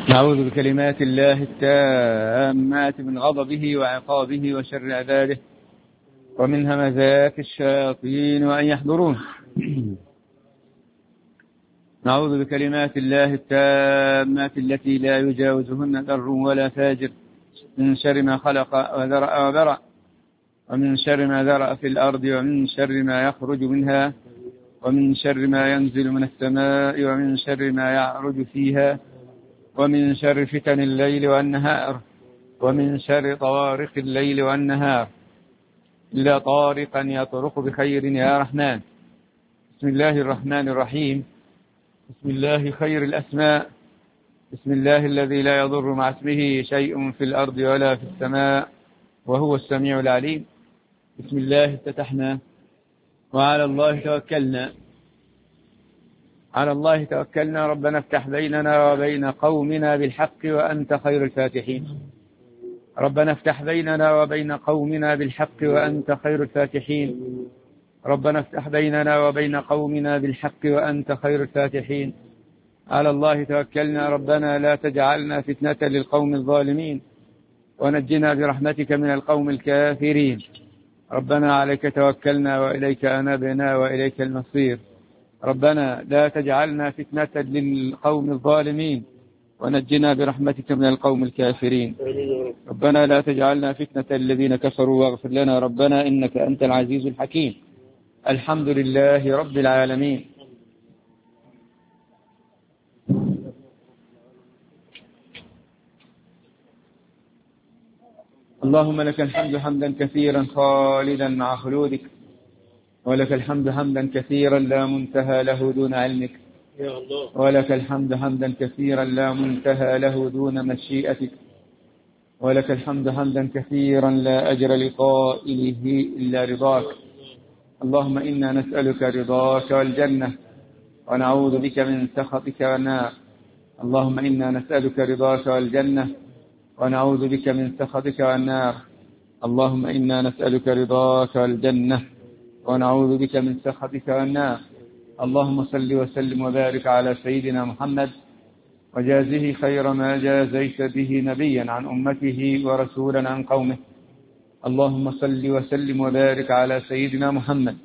نعوذ بكلمات الله التامات من غضبه وعقابه وشر عباده ومن همزات الشياطين وأن يحضرون. نعوذ بكلمات الله التامات التي لا يجاوزهن بر ولا فاجر من شر ما خلق وذرأ وبرأ، ومن شر ما ذرأ في الأرض، ومن شر ما يخرج منها، ومن شر ما ينزل من السماء، ومن شر ما يعرج فيها، ومن شر فتن الليل والنهار، ومن شر طوارق الليل والنهار، إلا طارقا يطرق بخير يا رحمن. بسم الله الرحمن الرحيم. بسم الله خير الأسماء. بسم الله الذي لا يضر مع اسمه شيء في الأرض ولا في السماء وهو السميع العليم. بسم الله افتتحنا وعلى الله توكلنا. على الله توكلنا. ربنا افتح بيننا وبين قومنا بالحق وأنت خير الفاتحين. ربنا افتح بيننا وبين قومنا بالحق وأنت خير الفاتحين. ربنا افتح بيننا وبين قومنا بالحق وأنت خير الفاتحين. على الله توكلنا. ربنا لا تجعلنا فتنة للقوم الظالمين ونجنا برحمتك من القوم الكافرين. ربنا عليك توكلنا وإليك أنبنا وإليك المصير. ربنا لا تجعلنا فتنة للقوم الظالمين ونجنا برحمتك من القوم الكافرين. ربنا لا تجعلنا فتنة للذين كفروا واغفر لنا ربنا إنك أنت العزيز الحكيم. الحمد لله رب العالمين. اللهم لك الحمد حمدا كثيرا خالدا مع خلودك، ولك الحمد حمدا كثيرا لا منتهى له دون علمك، ولك الحمد حمدا كثيرا لا منتهى له دون مشيئتك، ولك الحمد حمدا كثيرا لا أجر لقائله إلا رضاك. اللهم إنا نسألك رضاك والجنة ونعوذ بك من سخطك والنار. اللهم إنا نسألك رضاك والجنة ونعوذ بك من سخطك والنار. اللهم إنا نسألك رضاك والجنة ونعوذ بك من سخطك والنار. اللهم صل وسلم وبارك على سيدنا محمد وجازه خير ما جازيت به نبيا عن أمته ورسولا عن قومه. اللهم صل وسلم وبارك على سيدنا محمد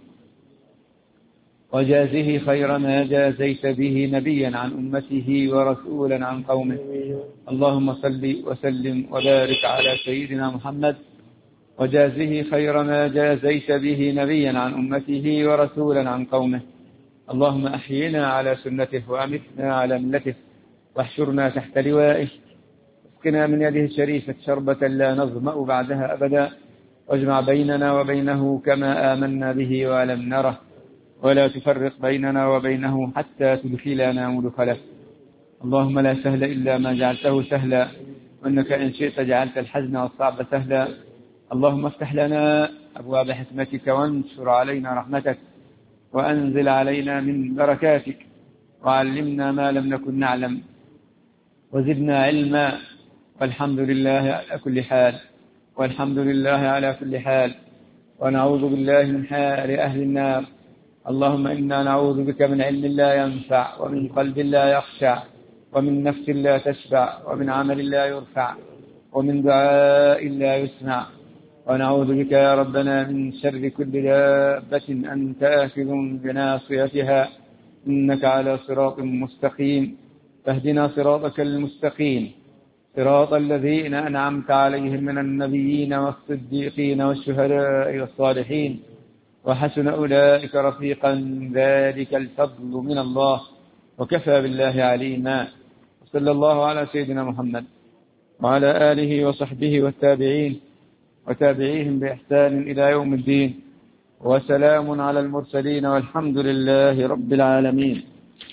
وجازه خير ما جازيت به نبيا عن أمته ورسولا عن قومه. اللهم صل وسلم وبارك على سيدنا محمد وجازه خير ما جازيت به نبيا عن أمته ورسولا عن قومه. اللهم أحينا على سنته وأمتنا على ملته واحشرنا تحت لوائه. اسقنا من يده الشريفة شربة لا نظمأ بعدها أبدا، واجمع بيننا وبينه كما آمنا به ولم نره، ولا تفرق بيننا وبينه حتى تدخلنا مدخله. اللهم لا سهل إلا ما جعلته سهلا، وإنك إن شئت جعلت الحزن والصعب سهلا. اللهم افتح لنا أبواب حكمتك وانشر علينا رحمتك وأنزل علينا من بركاتك، وعلمنا ما لم نكن نعلم وزدنا علما. والحمد لله على كل حال، والحمد لله على كل حال. ونعوذ بالله من حال أهل النار. اللهم إنا نعوذ بك من علم لا ينفع، ومن قلب لا يخشع، ومن نفس لا تشبع، ومن عمل لا يرفع، ومن دعاء لا يسمع. ونعوذ بك يا ربنا من شر كل دابة أنت آخذ بناصيتها، إنك على صراط مستقيم. فاهدنا صراطك المستقيم، صراط الذين أنعمت عليهم من النبيين والصديقين والشهداء والصالحين، وحسن أولئك رفيقا. ذلك الفضل من الله، وكفى بالله عليما. صلى الله على سيدنا محمد وعلى آله وصحبه والتابعين وتابعيهم بإحسان إلى يوم الدين، وسلام على المرسلين، والحمد لله رب العالمين.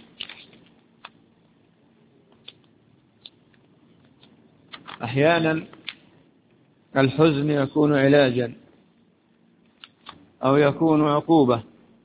أحيانا الحزن يكون علاجا أو يكون عقوبة.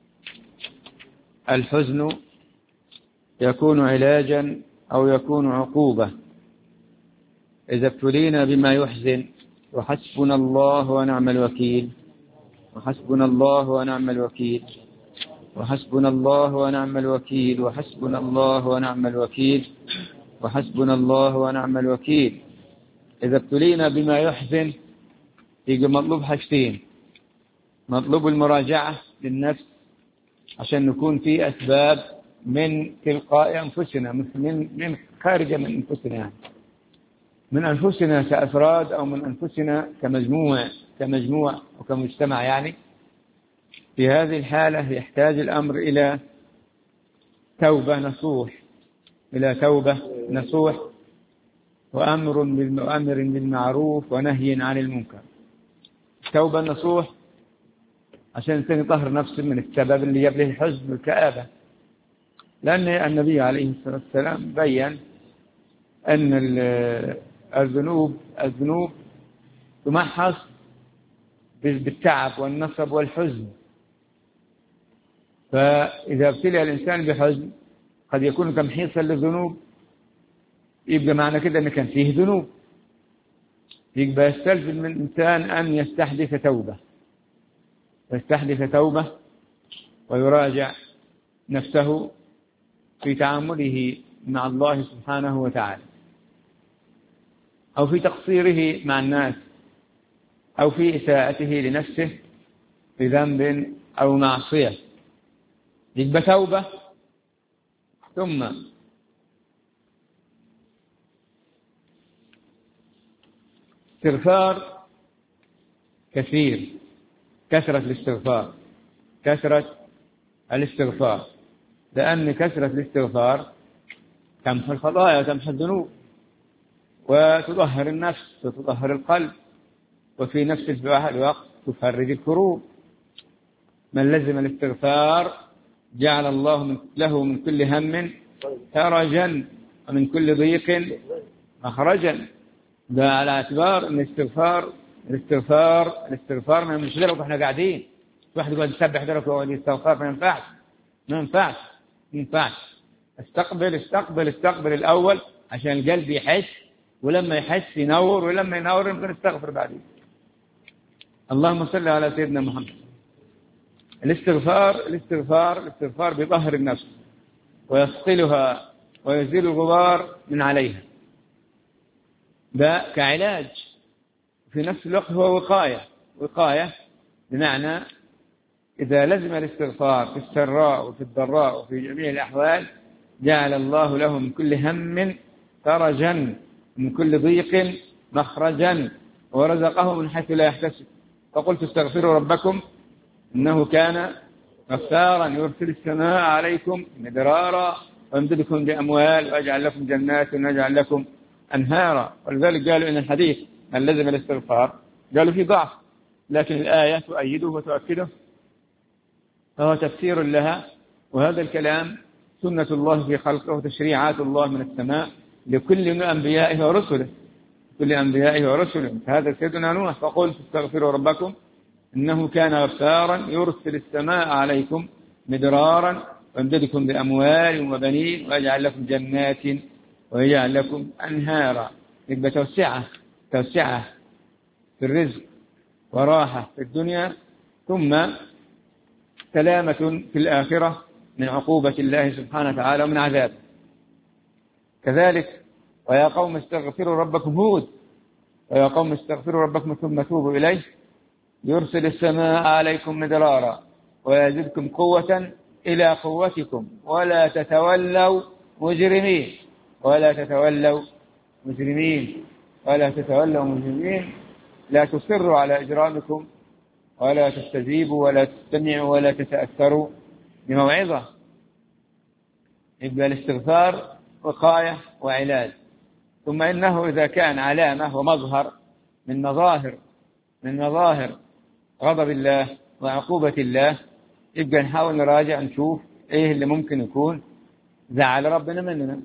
الحزن يكون علاجا أو يكون عقوبة إذا ابتلينا بما يحزن. وحسبنا الله ونعم الوكيل، وحسبنا الله ونعم الوكيل، وحسبنا الله ونعم الوكيل، وحسبنا الله ونعم الوكيل. وحسبنا الله ونعم الوكيل. إذا ابتلينا بما يحزن يجي مطلوب حاجتين: مطلوب المراجعة للنفس عشان نكون في أسباب من تلقاء أنفسنا، من خارجة من أنفسنا، يعني من أنفسنا كأفراد أو من أنفسنا كمجموع أو كمجتمع. يعني في هذه الحالة يحتاج الأمر إلى توبة نصوح وأمر بالمعروف ونهي عن المنكر. توبة نصوح عشان تطهر نفسه من السبب اللي يبله الحزن والكآبة، لأن النبي عليه الصلاة والسلام بيّن أن الذنوب تمحص بالتعب والنصب والحزن. فإذا ابتلي الإنسان بحزن قد يكون تمحيصا للذنوب، يبقى معنى كده أن كان فيه ذنوب، يبقى يستلزم من الإنسان أن يستحدث توبة ويراجع نفسه في تعامله مع الله سبحانه وتعالى، أو في تقصيره مع الناس، أو في إساءته لنفسه بذنب أو معصية. يبقى توبة ثم استغفار كثير، كثرة الاستغفار، لأن كثرة الاستغفار تمحو الخطايا وتمحو الذنوب وتطهر النفس وتطهر القلب، وفي نفس الوقت تفرج الكروب. من لزم الاستغفار جعل الله له من كل هم فرجا ومن كل ضيق مخرجا. ده على اعتبار ان الاستغفار ما ينفعش واحنا قاعدين. واحد يقعد يسبح درك ويقعد يستغفر، ما ينفعش. استقبل الاول عشان القلب يحس، ولما يحس ينور، ولما ينور يمكن يستغفر بعدين. اللهم صل على سيدنا محمد. الاستغفار بيطهر النفس ويصقلها ويزيل الغبار من عليها، ده كعلاج. في نفس الوقت هو وقاية بمعنى إذا لزم الاستغفار في السراء وفي الضراء وفي جميع الأحوال جعل الله له من كل هم فرجا من كل ضيق مخرجا ورزقه من حيث لا يحتسب. فقلت استغفروا ربكم إنه كان غفارا يرسل السماء عليكم مدرارا ويمددكم بأموال ويجعل لكم جنات ويجعل لكم أنهارا. ولذلك قالوا إن الحديث من لزم الاستغفار قالوا فيه ضعف، لكن الآية تؤيده وتؤكده، فهو تفسير لها. وهذا الكلام سنة الله في خلقه وتشريعات الله من السماء لكل أنبيائه ورسله. هذا سيدنا نوح فقلت استغفروا ربكم إنه كان غفارا يرسل السماء عليكم مدرارا ويمددكم بأموال وبنين ويجعل لكم جنات ويجعل لكم أنهارا. يبقى توسعة في الرزق وراحة في الدنيا، ثم سلامة في الآخرة من عقوبة الله سبحانه وتعالى ومن عذابه. كذلك ويا قوم استغفروا ربكم هود، ويا قوم استغفروا ربكم ثم توبوا إليه يرسل السماء عليكم مدرارا ويزدكم قوة إلى قوتكم ولا تتولوا مجرمين، لا تصروا على إجرامكم ولا تستجيبوا ولا تستمعوا ولا تتأثروا بموعظة. يبقى الاستغفار وقاية وعلاج. ثم إنه إذا كان علامة ومظهر من مظاهر غضب الله وعقوبة الله، يبقى نحاول نراجع نشوف إيه اللي ممكن يكون زعل ربنا مننا،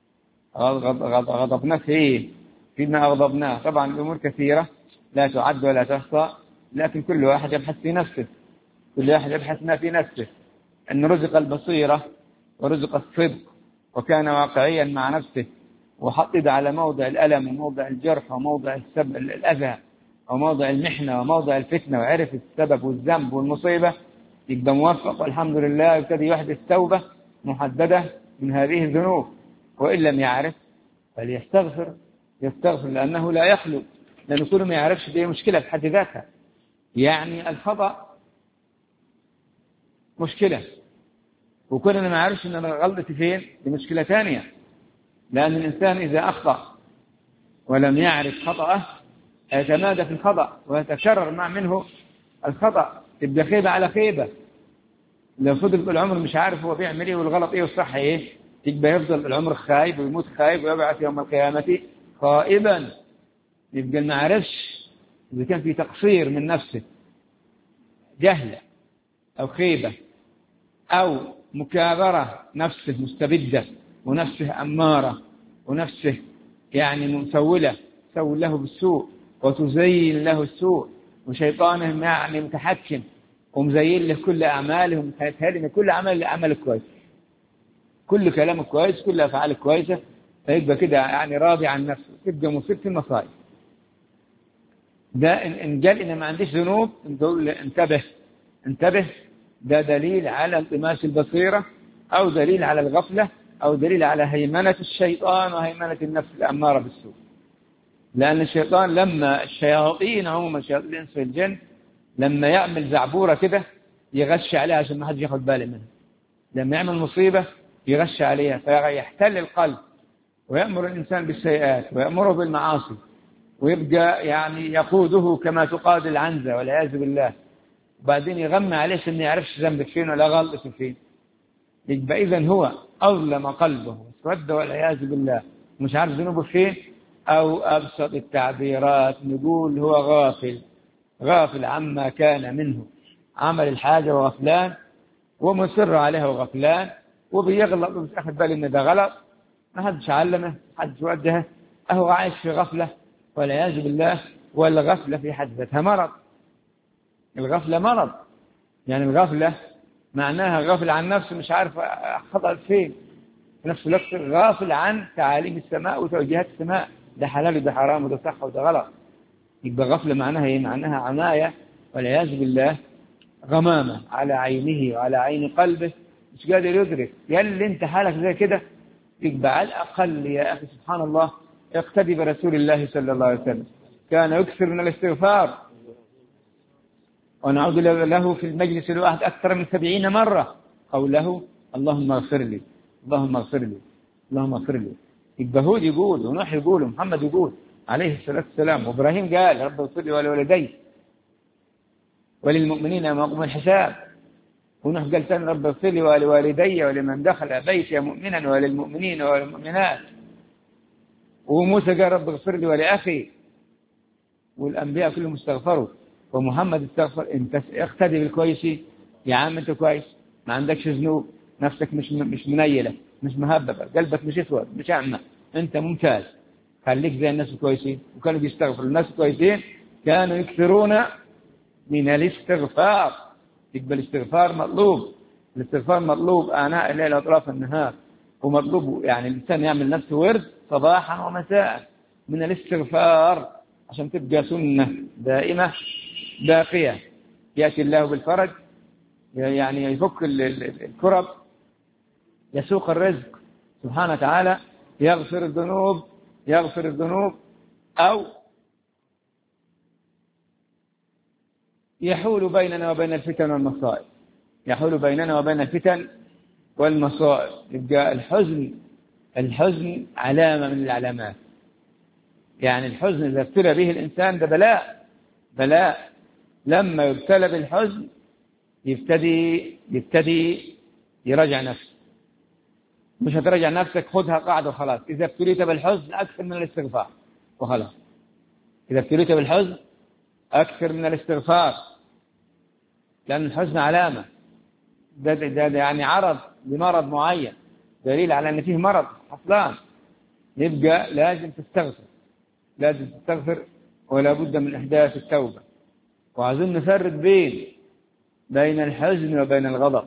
غضبنا فيما أغضبناه. طبعا الأمور كثيرة لا تعد ولا تحصى، لكن كل واحد يبحث ما في نفسه، أن رزق البصيرة ورزق الصدق وكان واقعيا مع نفسه وحطد على موضع الألم وموضع الجرح وموضع الأذى وموضع المحنة وموضع الفتنة، وعرف السبب والذنب والمصيبة، يبقى موفق والحمد لله، يبتدي يحدث توبة محددة من هذه الذنوب. وإن لم يعرف فليستغفر، يستغفر، لأنه لا يخلو، لأنه كل ما يعرفش دي مشكلة في حد ذاتها. يعني الخطأ مشكلة، وكل ما يعرفش أن غلطتي فين دي مشكلة ثانية. لأن الإنسان إذا أخطأ ولم يعرف خطأه يتمادى في الخطأ ويتكرر مع منه الخطأ، تبقى خيبة على خيبة. لو فضل العمر مش عارف هو بيعمل ايه والغلط ايه والصح ايه، يبقى يفضل العمر خايب ويموت خايب ويبعث يوم القيامة خائبا. يبقى ما عرفش إذا كان في تقصير من نفسه، جهلة أو خيبة أو مكابرة، نفسه مستبدة ونفسه أمارة ونفسه يعني مسولة، تسول له بالسوء وتزين له السوء، وشيطانه يعني متحكم ومزين له كل أعمالهم، هذه كل عمل كويس، كل كلامه كويس، كل أفعاله كويسة، فيبقى كده يعني راضي عن نفسه، تبقى مصيب في المصائب. ده إن قال إن ما عنديش ذنوب نقول انتبه انتبه، ده دليل على انطماس البصيرة، أو دليل على الغفلة، أو دليل على هيمنة الشيطان وهيمنة النفس الأمارة بالسوء. لأن الشيطان لما الشياطين عموما، شياطين الإنس والجن، لما يعمل زعبورة كده يغش عليها عشان ما حد ياخد باله منها. لما يعمل مصيبة يغش عليها فيحتل القلب ويأمر الإنسان بالسيئات ويأمره بالمعاصي، ويبقى يعني يقوده كما تقاد العنزة والعياذ بالله. وبعدين يغمى عليه إنه يعرفش ذنبك فين ولا غلطك فين. يبقى إذن هو أظلم قلبه واسود والعياذ بالله، مش عارف ذنوبه فين. أو أبسط التعبيرات نقول هو غافل عما كان منه، عمل الحاجة وغفلان ومصر عليها وغفلان، وبيغلط ومش أخذ باله إن ده غلط، ما حدش علمه، ما حدش وجهه، أهو عايش في غفلة والعياذ بالله. والغفلة في حد ذاتها مرض. الغفلة مرض، يعني الغفلة معناها غافل عن نفسه، مش عارف خطأ فين، في نفس الوقت غافل عن تعاليم السماء وتوجيهات السماء، ده حلال وده حرام وده صح وده غلط. يبقى غفلة معناها ايه؟ معناها عناية والعياذ بالله، غمامة على عينه وعلى عين قلبه، مش قادر يدرك. يلي انت حالك زي كده، يبقى على الأقل يا أخي سبحان الله اقتدي برسول الله صلى الله عليه وسلم، كان يكثر من الاستغفار، ونعود له في المجلس الواحد أكثر من 70 مرة قوله اللهم اغفر لي، اللهم اغفر لي، اللهم اغفر لي. يبقى هود يقول ونوح يقول ومحمد يقول عليه الصلاة والسلام، وإبراهيم قال رب اغفر لي ولوالدي وللمؤمنين يوم يقوم الحساب. ونوح قال ثاني رب اغفر لي ولوالدي ولمن دخل بيتي مؤمنا وللمؤمنين والمؤمنات. وموسى قال رب اغفر لي ولأخي. والأنبياء كلهم استغفروا، ومحمد استغفر. انت اقتدي بالكويس يا عم، انت كويس، ما عندكش ذنوب، نفسك مش منيلة، مش مهببة، قلبك مش اسود، مش اعمى، انت ممتاز، خليك زي الناس الكويسين. وكانوا بيستغفروا، الناس الكويسين كانوا يكثرون من الاستغفار. يبقى الاستغفار مطلوب، الاستغفار مطلوب آناء الليل وأطراف النهار، ومطلوب يعني الإنسان يعمل نفسه ورد صباحا ومساء من الاستغفار عشان تبقى سنة دائمة باقية. يأتي الله بالفرج، يعني يفك الكرب، يسوق الرزق سبحانه وتعالى، يغفر الذنوب، أو يحول بيننا وبين الفتن والمصائب، يحول بيننا وبين الفتن والمصائب. يبقى الحزن علامة من العلامات. يعني الحزن إذا ابتلى به الإنسان ده بلاء. لما يبتلى بالحزن يبتدي يراجع نفسه. مش هتراجع نفسك، خذها قاعدة وخلاص. إذا ابتليت بالحزن أكثر من الاستغفار وخلاص. إذا ابتليت بالحزن أكثر من الاستغفار، لأن الحزن علامة، ده يعني عرض لمرض معين، دليل على أن فيه مرض حصلان. يبقى لازم تستغفر ولا بد من إحداث التوبة. وعايزين نفرق بين الحزن وبين الغضب.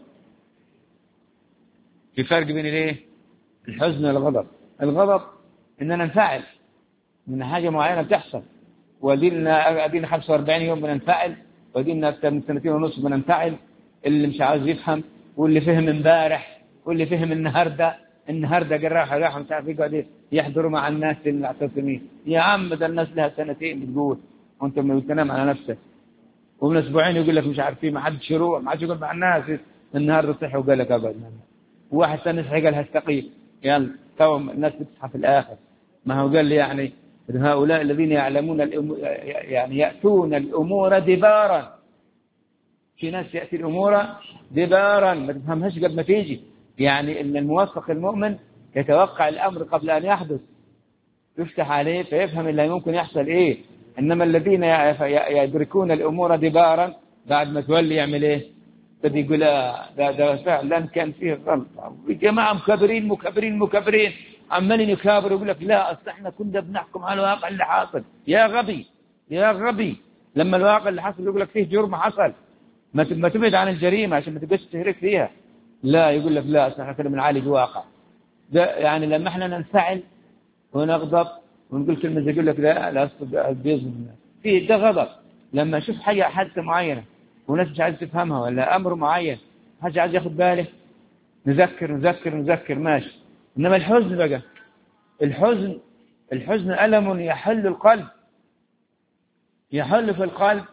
في فرق بين الايه؟ الحزن والغضب. الغضب إننا ننفعل من حاجة معينة بتحصل، ودينا 45 يوم بننفعل، ودينا أكثر من 2 سنين بننفعل. اللي مش عاوز يفهم، واللي فهم امبارح، واللي فهم النهارده، النهارده راحوا مش عارف يقعدوا يحضروا مع الناس المعتصمين. يا عم ده الناس لها سنتين بتقول وانت ما بتنام على نفسك، ومن اسبوعين يقول لك مش عارفين، ما حدش يروح، ما حدش يقول مع الناس. النهارده صحي وقال لك اقعد. وواحد ثاني صحي قال هستقيل. يلا تو الناس بتصحى في الاخر. ما هو قال لي يعني هؤلاء الذين يعلمون يعني يأتون الامور دبارا. في ناس يأتي الامور دبارا ما تفهمهاش قبل ما تيجي. يعني ان الموفق المؤمن يتوقع الامر قبل ان يحدث، يفتح عليه فيفهم اللي ممكن يحصل ايه. انما الذين يدركون الامور دبارا بعد ما تولي يعمل ايه؟ بدي يقول ده فعلا كان فيه غلطه، جماعه مكبرين عمالين يكابروا، يقول لك لا اصل احنا كنا بنحكم على الواقع اللي حاصل. يا غبي لما الواقع اللي حصل يقول لك فيه جرم حصل، ما تبعد عن الجريمه عشان ما تبقاش تهرك فيها. لا يقول لك لا احنا كنا بنعالج واقع. ده يعني لما احنا ننفعل ونغضب ونقول كلمة زي يقول لك لا أصل بيظلم فيه، ده غضب. لما أشوف حادثة معينة وناس مش عايز تفهمها ولا أمر معين حاجة عايز ياخد باله، نذكر ماشي. إنما الحزن بقى، الحزن ألم يحل في القلب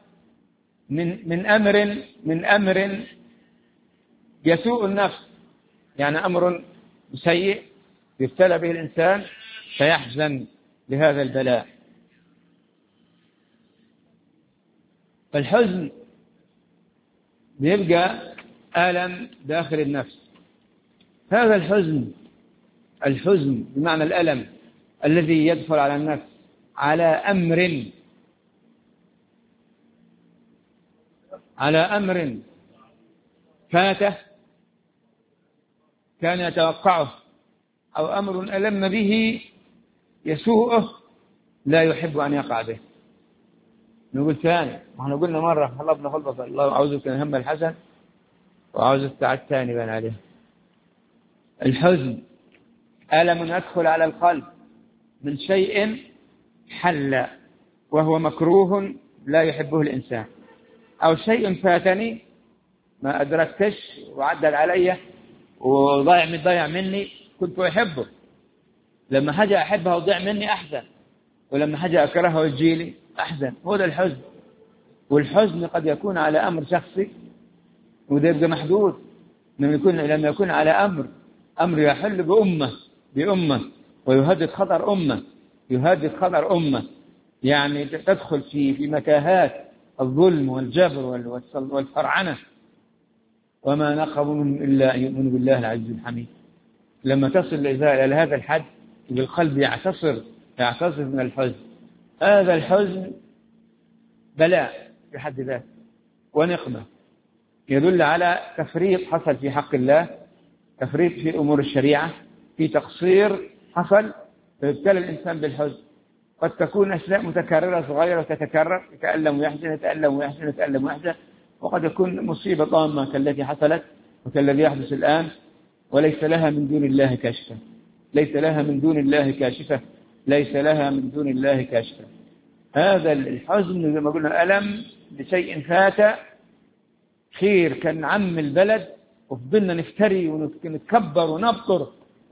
من أمر يسوء النفس. يعني أمر سيء يبتلى به الإنسان فيحزن لهذا البلاء. فالحزن بيبقى ألم داخل النفس. هذا الحزن بمعنى الألم الذي يدخل على النفس على أمر فاته كان يتوقعه، أو أمر ألم به يسوءه لا يحب أن يقع به. نقول ثاني، احنا قلنا مرة حلبنا خلبة الله أعوذ من هم الحسن وأعوذ الساعة الثاني بين عليه. الحزن ألم يدخل على القلب من شيء حل وهو مكروه لا يحبه الإنسان، أو شيء فاتني ما أدركتش وعدل علي وضيع مني كنت أحبه. لما حاجة أحبها وضيع مني أحزن، ولما حاجة أكرهها وتجيلي أحزن. هو ده الحزن. والحزن قد يكون على أمر شخصي وده يبقى محدود، لما يكون على أمر يحل بأمة ويهدد خطر أمة، يعني تدخل في متاهات الظلم والجبر والفرعنة. وما نقموا منهم إلا أن يؤمنوا بالله العزيز الحميد. لما تصل إلى هذا الحد بالقلب يعتصر من الحزن. هذا الحزن بلاء في حد ذاته ونقمة، يدل على تفريط حصل في حق الله، تفريط في أمور الشريعة، في تقصير حصل فيبتلى الإنسان بالحزن. قد تكون أشياء متكررة صغيرة وتتكرر، يتألم ويحزن، وقد يكون مصيبة طامة كالتي حصلت وكالذي يحدث الآن وليس لها من دون الله كاشفة. هذا الحزن زي ما قلنا ألم بشيء فات خير كان عم البلد، وفضلنا نفتري ونتكبر ونبطر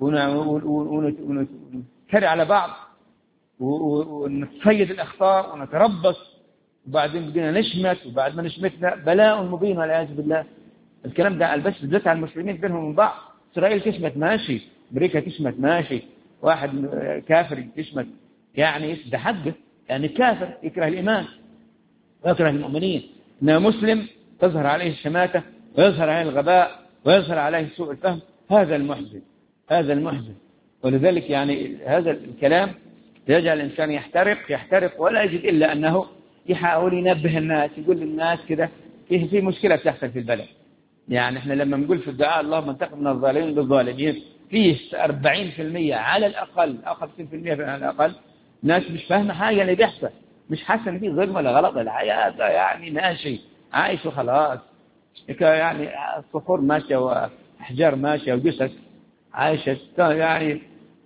ونفتري على بعض ونتصيد الأخطاء ونتربص، وبعدين بدنا نشمت، وبعد ما نشمتنا بلاء مبين والعياذ بالله. الكلام ده بس بالذات على المسلمين بينهم من بعض. إسرائيل تشمت ماشي، أمريكا تشمت ماشي، واحد كافر تشمت يعني ده حقه، يعني كافر يكره الإيمان ويكره المؤمنين. إنما مسلم تظهر عليه الشماتة ويظهر عليه الغباء ويظهر عليه سوء الفهم. هذا المحزن. ولذلك يعني هذا الكلام يجعل الإنسان يحترق ولا يجد إلا أنه يحاول ينبه الناس، يقول للناس كده في مشكلة تحصل في البلد. يعني احنا لما نقول في الدعاء اللهم انتقم من الظالمين بالظالمين، فيه 40% على الأقل أو 50% على الأقل ناس مش فاهمة حاجة اللي بيحصل، مش حاسة ان في ظلم ولا غلط ولا حاجة، يعني ماشي عايش وخلاص، يعني الصخور ماشية وأحجار ماشية وجثث عايشة يعني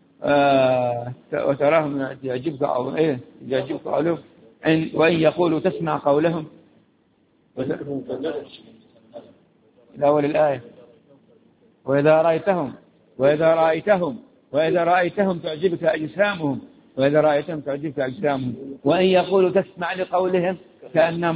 وتراهم يعجبك قولهم وإن يقولوا تسمع قولهم. الأول الآية وإذا رأيتهم وإذا رأيتهم تعجبك أجسامهم وإن يقولوا تسمع لقولهم كأنهم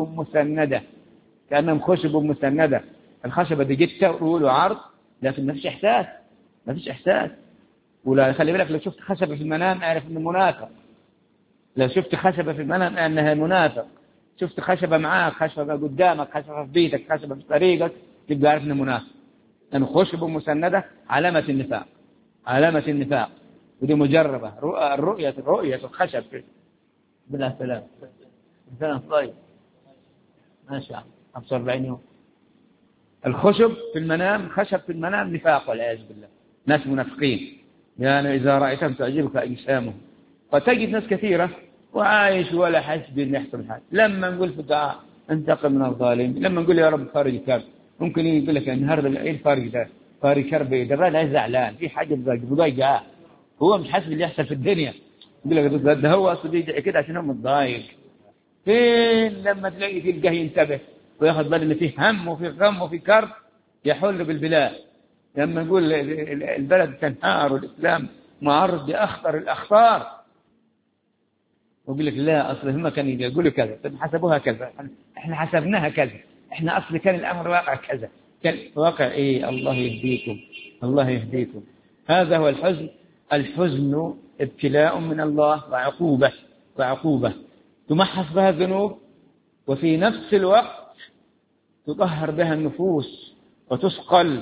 خشب مسندة. الخشبة دي جتة وطول عرض، لكن ما فيش إحساس. ولا خلي بالك، لو شفت خشبة في المنام اعرف إنه منافق. لو شفت خشبة في المنام أنها منافق. شفت خشبة معاك، خشبة قدامك، خشبة في بيتك، خشبة في طريقك، تبقى عارف إنه منافق. لأنه خشب مسندة علامة النفاق. ودي مجربة. رؤية الخشب بالله سلام. مثلا طيب ماشي 45 يوم. الخشب في المنام، خشب في المنام نفاق والعياذ بالله. ناس منافقين. يعني إذا رأيتهم تعجبك أجسامهم. فتجد ناس كثيرة وعايش ولا حس بأن يحصل حاجة. لما نقول في الدعاء انتقم من الظالم، لما نقول يا رب فارج كرب، ممكن يقول لك النهارده ايه الفارج ده؟ فارج كرب ايه؟ ده الراجل زعلان في حاجة مضايقه، هو مش حاسس باللي يحصل في الدنيا. يقول لك ده هو اصلا بيدعي كده عشان هو متضايق. فين لما تلقاه ينتبه وياخذ باله ان فيه هم وفي غم وفي كرب يحل بالبلاد. لما نقول البلد تنهار والإسلام معرض لأخطر الأخطار، ويقول لك لا أصل هم كانوا يقولوا كذا، طب حسبوها كذا، احنا حسبناها كذا، احنا أصل كان الأمر واقع كذا. كان واقع إيه؟ الله يهديكم. هذا هو الحزن ابتلاء من الله وعقوبة تمحص بها الذنوب، وفي نفس الوقت تطهر بها النفوس وتثقل.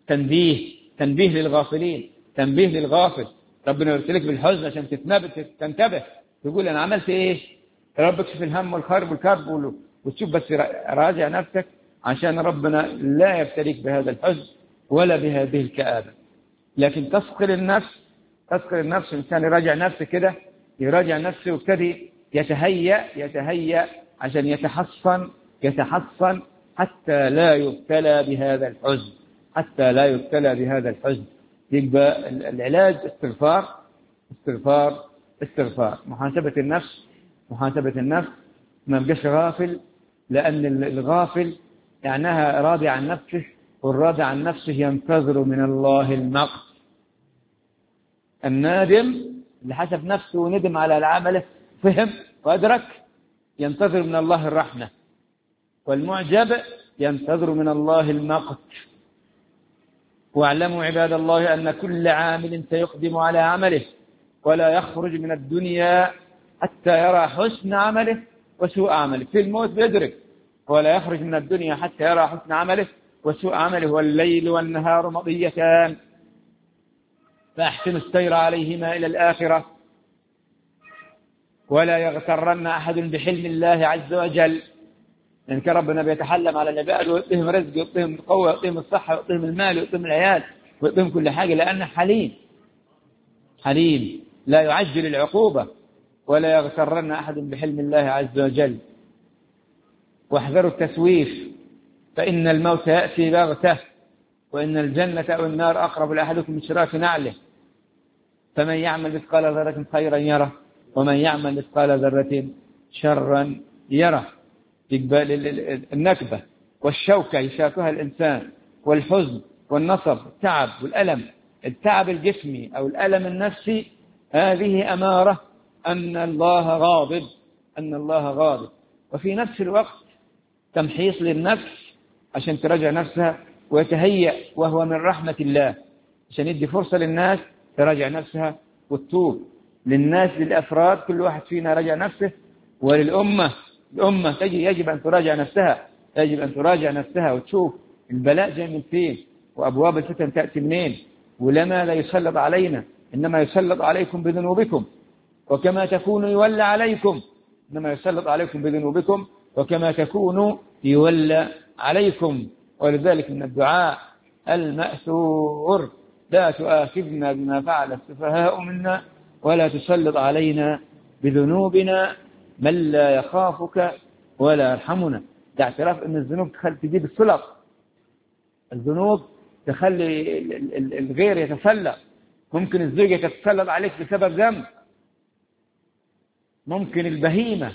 تنبيه للغافلين، تنبيه للغافل. ربنا يرسلك بالحزن عشان تنتبه، تقول أنا عملت إيه؟ ربك تشوف الهم والكرب وتشوف، بس راجع نفسك عشان ربنا لا يبتليك بهذا الحزن ولا بهذه الكآبة. لكن تثقل النفس. الإنسان يراجع نفسه كده، يراجع نفسه ويبتدي يتهيأ عشان يتحصن حتى لا يبتلى بهذا الحزن. يبقى العلاج استغفار. محاسبة النفس. ما بقاش غافل، لأن الغافل معناها راضي عن نفسه، والراضي عن نفسه ينتظر من الله المقت. النادم اللي حسب نفسه وندم على العمل فهم وأدرك ينتظر من الله الرحمة، والمعجب ينتظر من الله المقت. واعلموا عباد الله أن كل عامل سيقدم على عمله ولا يخرج من الدنيا حتى يرى حسن عمله وسوء عمله. في الموت بيدرك، ولا يخرج من الدنيا حتى يرى حسن عمله وسوء عمله. والليل والنهار مضيتان فأحسن السير عليهما إلى الآخرة. ولا يغترن أحد بحلم الله عز وجل، لأن ربنا بيتحلم على العباد ويعطيهم رزق، ويعطيهم القوة، ويعطيهم الصحة، ويعطيهم المال، ويعطيهم العيال، ويعطيهم كل حاجة، لأنه حليم لا يعجل العقوبة. ولا يغترن أحد بحلم الله عز وجل. واحذروا التسويف، فإن الموت يأتي بغتة، وإن الجنة أو النار أقرب لأحدكم من شراك نعله. فمن يعمل مثقال ذرة خيرا يره، ومن يعمل مثقال ذرة شرا يره. النكبة والشوكة يشاكها الإنسان، والحزن والنصب، التعب والألم، التعب الجسمي أو الألم النفسي، هذه أمارة أن الله غاضب. وفي نفس الوقت تمحيص للنفس عشان تراجع نفسها ويتهيأ، وهو من رحمة الله، عشان يدي فرصة للناس تراجع نفسها وتتوب. للناس، للأفراد، كل واحد فينا راجع نفسه. وللأمة يجب أن تراجع نفسها وتشوف البلاء جاي من فين، وأبواب الفتن تأتي منين، ولما لا يسلط علينا، إنما يسلط عليكم بذنوبكم، وكما تكونوا يولى عليكم. إنما يسلط عليكم بذنوبكم وكما تكونوا يولى عليكم. ولذلك من الدعاء المأثور: لا تؤاخذنا بما فعل السفهاء منا، ولا تسلط علينا بذنوبنا من لا يخافك ولا يرحمنا. ده اعتراف أن الذنوب تجيب السلط. الذنوب تخلي الغير يتسلط. ممكن الزوجة تتسلط عليك بسبب ذنب، ممكن البهيمة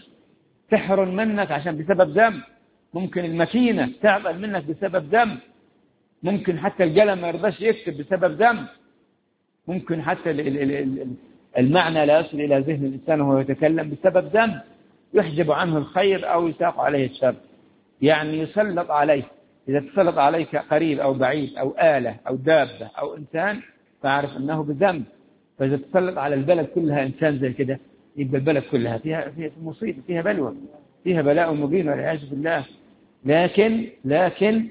تحرم منك عشان بسبب ذنب، ممكن المكينة تعبل منك بسبب ذنب، ممكن حتى القلم ما يرضاش يكتب بسبب ذنب، ممكن حتى المعنى لا يصل إلى ذهن الإنسان وهو يتكلم بسبب ذنب، يحجب عنه الخير أو يساق عليه الشر. يعني يسلط عليه، إذا تسلط عليك قريب أو بعيد أو آلة أو دابة أو إنسان فاعرف أنه بذنب. فإذا تسلط على البلد كلها إنسان زي كده يبقى البلد كلها فيها مصيبة، فيها بلوى، فيها بلاء مبين والعياذ بالله. لكن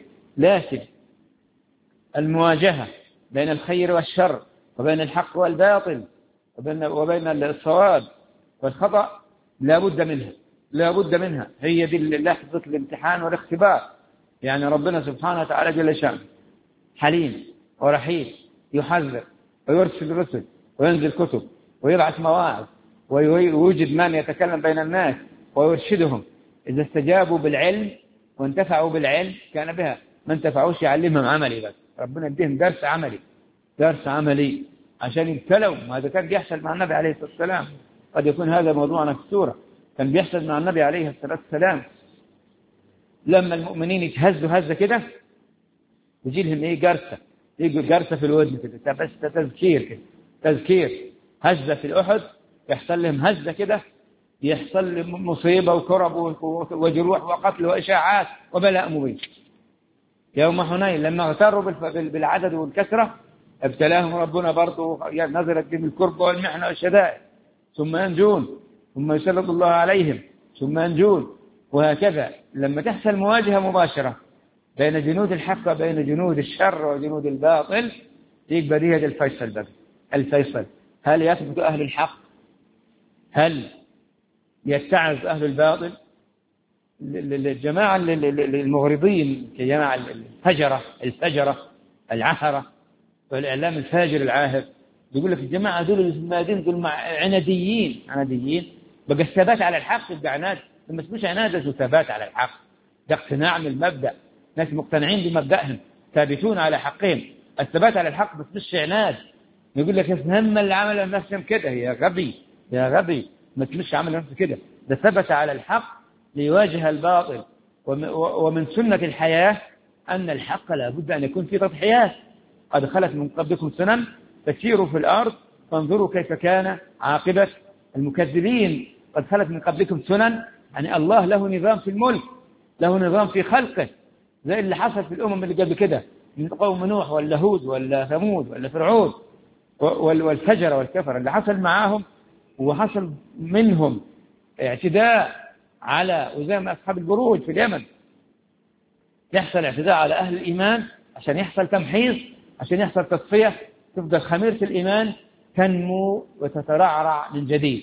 المواجهة بين الخير والشر وبين الحق والباطل وبين الصواب والخطأ لا بد منها. هي دي لحظة الامتحان والاختبار. يعني ربنا سبحانه وتعالى جل شأنه حليم ورحيم، يحذر ويرسل الرسل وينزل كتب ويبعث مواعظ ويوجد من يتكلم بين الناس ويرشدهم. إذا استجابوا بالعلم وانتفعوا بالعلم كان بها، ما انتفعوش يعلمهم عملي بس، ربنا يديهم درس عملي عشان يبتلوا. وهذا كان بيحصل مع النبي عليه الصلاة والسلام. قد يكون هذا موضوعنا في السورة. كان بيحصل مع النبي عليه الصلاة والسلام لما المؤمنين يتهزوا هزة كده يجي لهم جرسة في الودن كده، بس تذكير هزة في الأحد، يحصل لهم هزة كده، يحصل لهم مصيبة وكرب وجروح وقتل وإشاعات وبلاء مبين. يوم حنين لما اغتروا بالعدد والكثرة ابتلاهم ربنا برضو، نزلت بهم الكرب والمحنة والشدائد ثم ينجون، ثم يسلط الله عليهم ثم ينجون. وهكذا لما تحصل مواجهة مباشرة بين جنود الحق وبين جنود الشر وجنود الباطل يبقى دي الفيصل. هل يثبت أهل الحق؟ هل يتعظ أهل الباطل؟ الجماعة المغرضين كجماعة الفجرة العثرة والإعلام الفاجر العاهر يقول لك الجماعة دول المادين دول عناديين. بقى الثبات على الحق يبقى عناد، لما تسموش عناد ثبات على الحق، ده اقتناع من المبدأ، ناس مقتنعين بمبدأهم ثابتون على حقهم. الثبات على الحق بس مش عناد. يقول لك هم اللي عمل نفسهم كده، يا غبي ما تمش عمل نفسه كده، ده ثبت على الحق ليواجه الباطل. ومن سنة الحياة أن الحق لابد أن يكون فيه تضحيات. قد خلت من قبلكم سنن فسيروا في الأرض فانظروا كيف كان عاقبة المكذبين. قد خلت من قبلكم سنن، يعني الله له نظام في الملك، له نظام في خلقه، زي اللي حصل في الأمم اللي قبل كده من قوم نوح ولا هود ولا ثمود ولا فرعون والفجر والكفر اللي حصل معاهم، وحصل منهم اعتداء على وزي أصحاب البروج في اليمن، يحصل اعتداء على أهل الإيمان عشان يحصل تمحيص، عشان يحصل تصفية، تفضل خميرة الإيمان تنمو وتترعرع من جديد.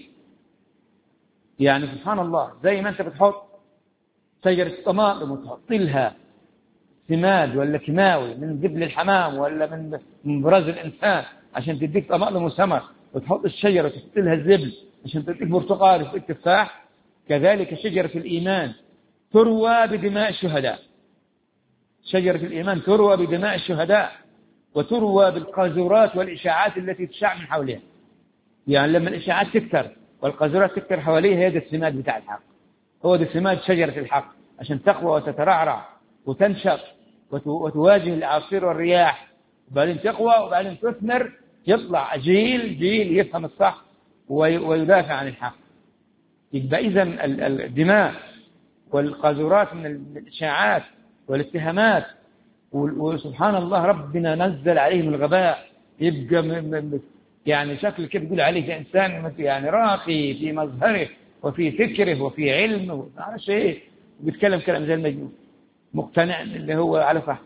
يعني سبحان الله، زي ما أنت بتحط شجرة طماطم وتحط لها سماد ولا كيماوي من زبل الحمام ولا من براز الإنسان عشان تديك طماطم وثمر، وتحط الشجرة وتحط لها الزبل عشان تديك برتقال وتديك تفاح، كذلك شجرة الإيمان تروى بدماء الشهداء. شجرة الإيمان تروى بدماء الشهداء وتروى بالقاذورات والإشاعات التي تشاع من حولها. يعني لما الإشاعات تكتر والقاذورات تكتر حواليها، هي ده السماد بتاع الحق، هو ده سماد شجرة الحق، عشان تقوى وتترعرع وتنشط وتواجه الأعاصير والرياح، وبعدين تقوى وبعدين تثمر، يطلع جيل يفهم الصح ويدافع عن الحق. يبقى إذن الدماء والقاذورات من الإشاعات والاتهامات، وسبحان الله ربنا نزل عليهم الغباء، يبقى يعني شكل كيف يقول عليه إنسان يعني راقي في مظهره وفي فكره وفي علمه على شيء، وبيتكلم كلام زي المجنون مقتنع اللي هو على صح.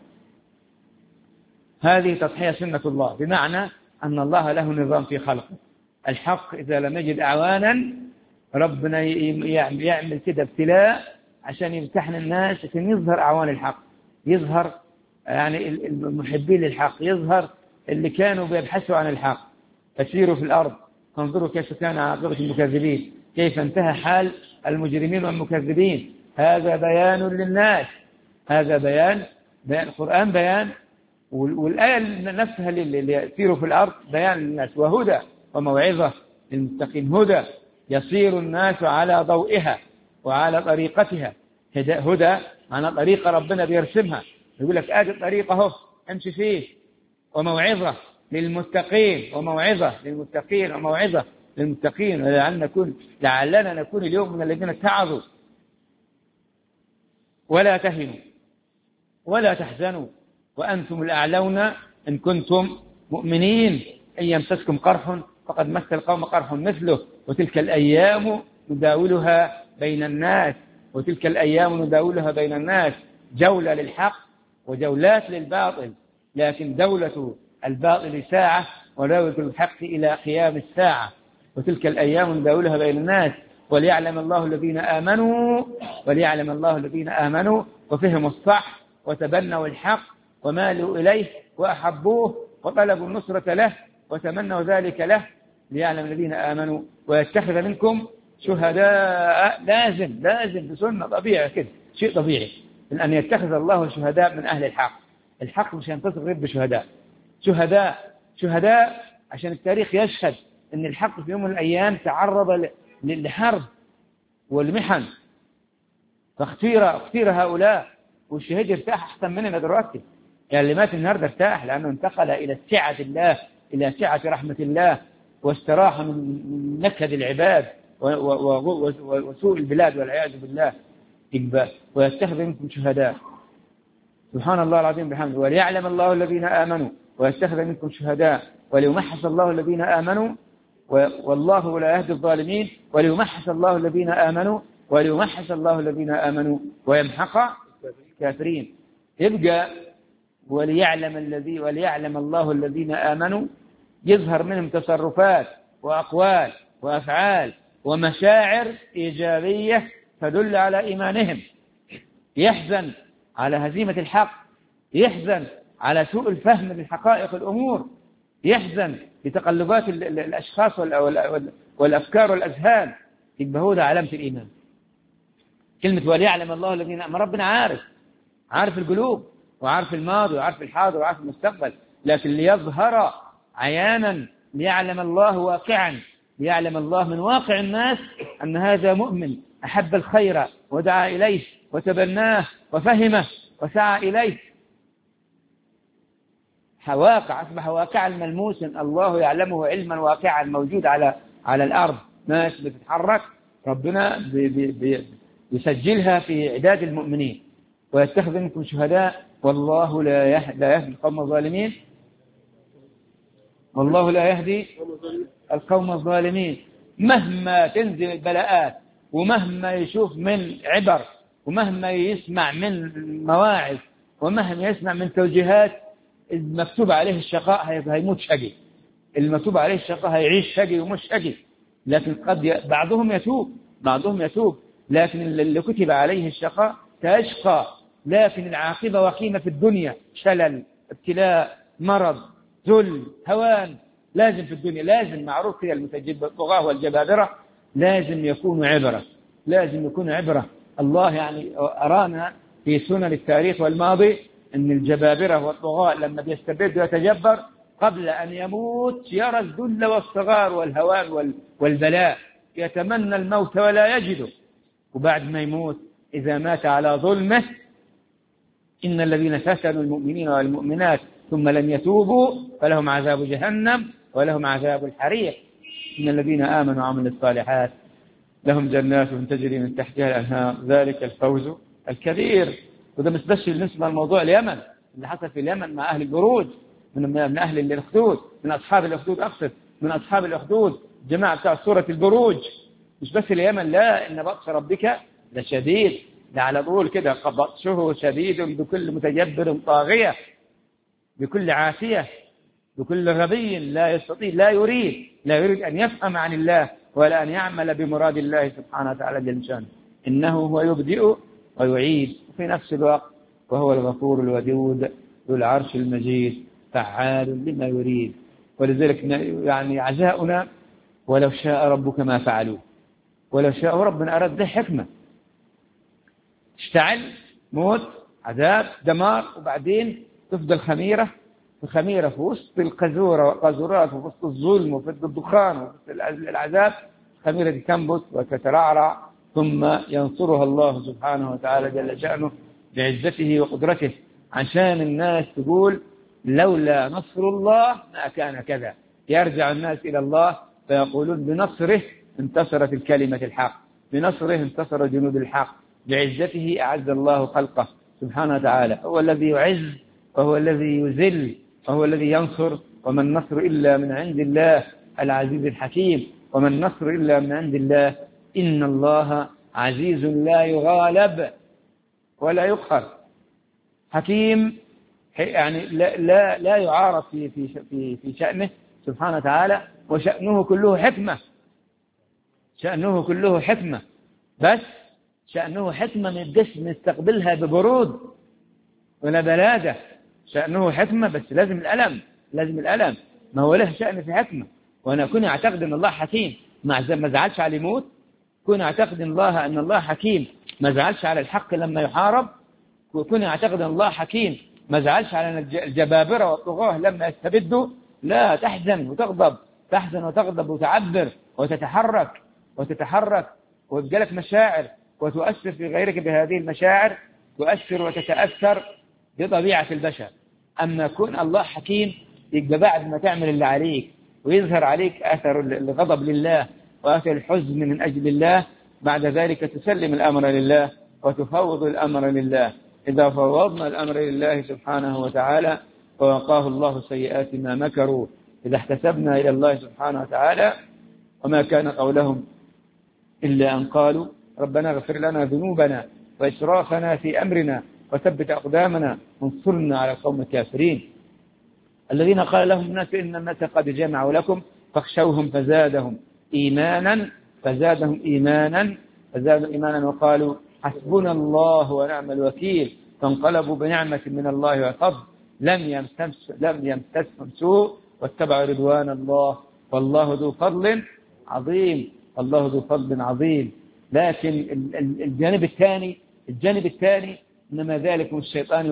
هذه تضحية سنة الله، بمعنى أن الله له نظام في خلقه. الحق إذا لم يجد أعوانا ربنا يعمل كده ابتلاء عشان يمتحن الناس، عشان يظهر أعوان الحق، يظهر يعني المحبين للحق، يظهر اللي كانوا بيبحثوا عن الحق. فسيروا في الأرض فانظروا كيف كان عاقبة المكذبين، كيف انتهى حال المجرمين والمكذبين. هذا بيان للناس، هذا بيان القرآن بيان، والآية نفسها اللي يسيروا في الأرض بيان للناس، وهدى وموعظة للمتقين. هدى يصير الناس على ضوئها وعلى طريقتها. هدى معنى طريقة ربنا بيرسمها، يقول لك آدي الطريقة اهو، امشي فيه، وموعظة للمتقين، وموعظة للمتقين، وموعظة للمتقين، لعلنا نكون اليوم من الذين اتعظوا. ولا تهنوا ولا تحزنوا وأنتم الأعلون إن كنتم مؤمنين، إن يمسسكم قرح فقد مس القوم قرح مثله، وتلك الأيام نداولها بين الناس، وتلك الأيام نداولها بين الناس، جولة للحق وجولات للباطل، لكن دولة الباطل ساعة ودولة الحق إلى قيام الساعة. وتلك الأيام نداولها بين الناس وليعلم الله الذين آمنوا وفهموا الصح وتبنوا الحق ومالوا إليه وأحبوه وطلبوا النصرة له وتمنوا ذلك له، ليعلم الذين آمنوا ويتخذ منكم شهداء. لازم بسنة طبيعي كده، شيء طبيعي من أن يتخذ الله شهداء من أهل الحق. الحق مش ينتصر غير بشهداء، شهداء عشان التاريخ يشهد أن الحق في يوم من الأيام تعرض للحرب والمحن، فاختير هؤلاء، والشهيد ارتاح أحسن مننا دلوقتي. يعني اللي مات النهارده ارتاح لأنه انتقل إلى سعة الله، إلى سعة رحمة الله، واستراح من نكد العباد وسوء البلاد والعياذ بالله. ويتخذ منكم شهداء، سبحان الله العظيم بحمده، وليعلم الله الذين آمنوا ويتخذ منكم شهداء وليمحص الله الذين آمنوا والله لا يهدي الظالمين، وليمحص الله الذين آمنوا ويمحق الكافرين. يبقى وليعلم الله الذين آمنوا، يظهر منهم تصرفات وأقوال وأفعال ومشاعر إيجابية تدل على إيمانهم. يحزن على هزيمة الحق، يحزن على سوء الفهم لحقائق الأمور، يحزن لتقلبات الأشخاص والأفكار والأذهان. يبقى هو ده علامة الإيمان. كلمة وليعلم الله الذين آمنوا، ربنا عارف القلوب وعارف الماضي وعارف الحاضر وعارف المستقبل، لكن ليظهر عيانا، ليعلم الله واقعا، ليعلم الله من واقع الناس أن هذا مؤمن أحب الخير ودعا إليه وتبناه وفهمه وسعى إليه. واقع أصبح واقعا ملموسا، الله يعلمه علما واقعا موجود على الأرض، ناس بتتحرك، ربنا يسجلها في عداد المؤمنين. ويتخذ منكم شهداء والله لا يهدي القوم الظالمين، والله لا يهدي القوم الظالمين. مهما تنزل البلاءات، ومهما يشوف من عبر، ومهما يسمع من مواعظ، ومهما يسمع من توجيهات، المكتوب عليه الشقاء هيموت شقي، المكتوب عليه الشقاء هيعيش شقي ومش شقي. لكن قد بعضهم يتوب، لكن اللي كتب عليه الشقاء سيشقى. لكن العاقبة وخيمة في الدنيا، شلل، ابتلاء، مرض، ذل، هوان. لازم في الدنيا، لازم معروف كده الطغاة والجبابرة لازم يكونوا عبرة. الله يعني أرانا في سنن التاريخ والماضي أن الجبابرة والطغاة لما بيستبد ويتجبر قبل أن يموت يرى الذل والصغار والهوان والبلاء، يتمنى الموت ولا يجده. وبعد ما يموت إذا مات على ظلمه، إن الذين فتنوا المؤمنين والمؤمنات ثم لم يتوبوا فلهم عذاب جهنم ولهم عذاب الحريق. إن الذين آمنوا وعملوا الصالحات لهم جنات تجري من تحتها الأنهار، ذلك الفوز الكبير. وده مش بس بالنسبة لموضوع اليمن، اللي حصل في اليمن مع أهل البروج من أهل الأخدود، من أصحاب الأخدود، من أصحاب الأخدود، جماعة بتاع سورة البروج. مش بس اليمن، لا، إن بطش ربك لشديد، ده على طول كده، بطشه شديد بكل متجبر طاغية، بكل عافية، بكل غبي لا يستطيع، لا يريد أن يفهم عن الله ولا أن يعمل بمراد الله سبحانه وتعالى جل شانه. إنه هو يبدئ ويعيد في نفس الوقت، وهو الغفور الودود ذو العرش المجيد فعال لما يريد. ولذلك يعني عزاؤنا ولو شاء ربك ما فعلوه، ولو شاء ربنا أراد له حكمة. اشتعل، موت، عذاب، دمار، وبعدين تفضل خميرة في وسط القذورة والقذورات، وفي وسط الظلم وفي الدخان وفي العذاب، خميرة تنبت وتترعرع، ثم ينصرها الله سبحانه وتعالى جل شأنه بعزته وقدرته، عشان الناس تقول لولا نصر الله ما كان كذا. يرجع الناس إلى الله فيقولون بنصره انتصرت الكلمة الحق، بنصره انتصر جنود الحق، بعزته أعز الله خلقه سبحانه وتعالى. هو الذي يعز وهو الذي يذل وهو الذي ينصر. وما النصر إلا من عند الله العزيز الحكيم. وما النصر إلا من عند الله إن الله عزيز لا يغالب ولا يقهر، حكيم يعني لا يعارض في شأنه سبحانه وتعالى. وشأنه كله حكمة، شأنه كله حكمة، بس شأنه حكمة من الجسم نستقبلها ببرود ولا بلادة. شأنه حكمة بس لازم الألم، لازم الألم. ما هو له شأن في حكمة. وأنا أكون أعتقد أن الله حكيم ما زعلش على يموت، كون أعتقد أن الله حكيم ما زعلش على الحق لما يحارب، وكون أعتقد أن الله حكيم ما زعلش على الجبابرة والطغاة لما يستبدوا. لا، تحزن وتغضب، تحزن وتغضب وتعبر وتتحرك ويبقى لك مشاعر وتؤثر في غيرك بهذه المشاعر، تؤثر وتتأثر بطبيعة البشر. أما يكون الله حكيم يبقى بعد ما تعمل اللي عليك ويظهر عليك أثر الغضب لله وأثر الحزن من أجل الله، بعد ذلك تسلم الأمر لله وتفوض الأمر لله. إذا فوضنا الأمر لله سبحانه وتعالى فوقاه الله سيئات ما مكروا. إذا احتسبنا إلى الله سبحانه وتعالى وما كان قولهم إلا أن قالوا ربنا اغفر لنا ذنوبنا وإسرافنا في أمرنا وثبت أقدامنا وانصرنا على القوم الكافرين الذين قال لهم الناس إن الناس قد جمعوا لكم فاخشوهم فزادهم إيمانا وقالوا حسبنا الله ونعم الوكيل. فانقلبوا بنعمة من الله وفضل لم يمسسهم سوء واتبعوا رضوان الله والله ذو فضل عظيم. لكن الجانب الثاني إنما ذلك الشيطان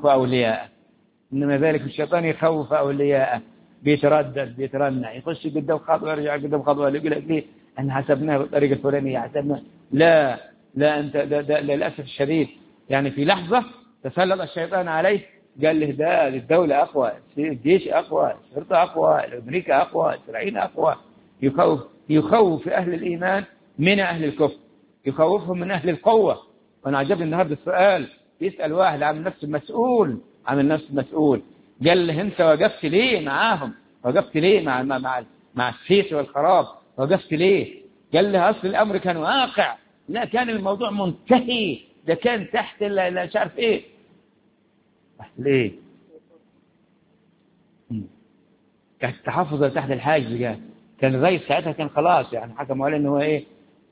يخوف أولياءه، بيترنع يخش قدام خطوة يرجع قدام خطوة يقول لك ليه أن حسبناه بالطريقة الفلانية حسبناه. لا أنت ده للأسف الشديد يعني في لحظة تسلط الشيطان عليه قال له ده الدولة أقوى، الجيش أقوى، الشرطة أقوى، أمريكا أقوى، إسرائيل أقوى. يخوف أهل الإيمان من أهل الكفر، يخوفهم من أهل القوة. وأنا عجبني النهاردة السؤال يسأل واحد عن نفسه مسؤول قال له أنت وقفت ليه معاهم؟ وقفت ليه مع السيس والخراب؟ وقفت ليه؟ قال له أصل الأمر كان واقع، لا كان الموضوع منتهي، ده كان تحت لا مش عارف إيه. ليه؟ كانت التحفظ تحت الحاجز كان الرئيس ساعتها كان خلاص يعني حكموا عليه إنه هو إيه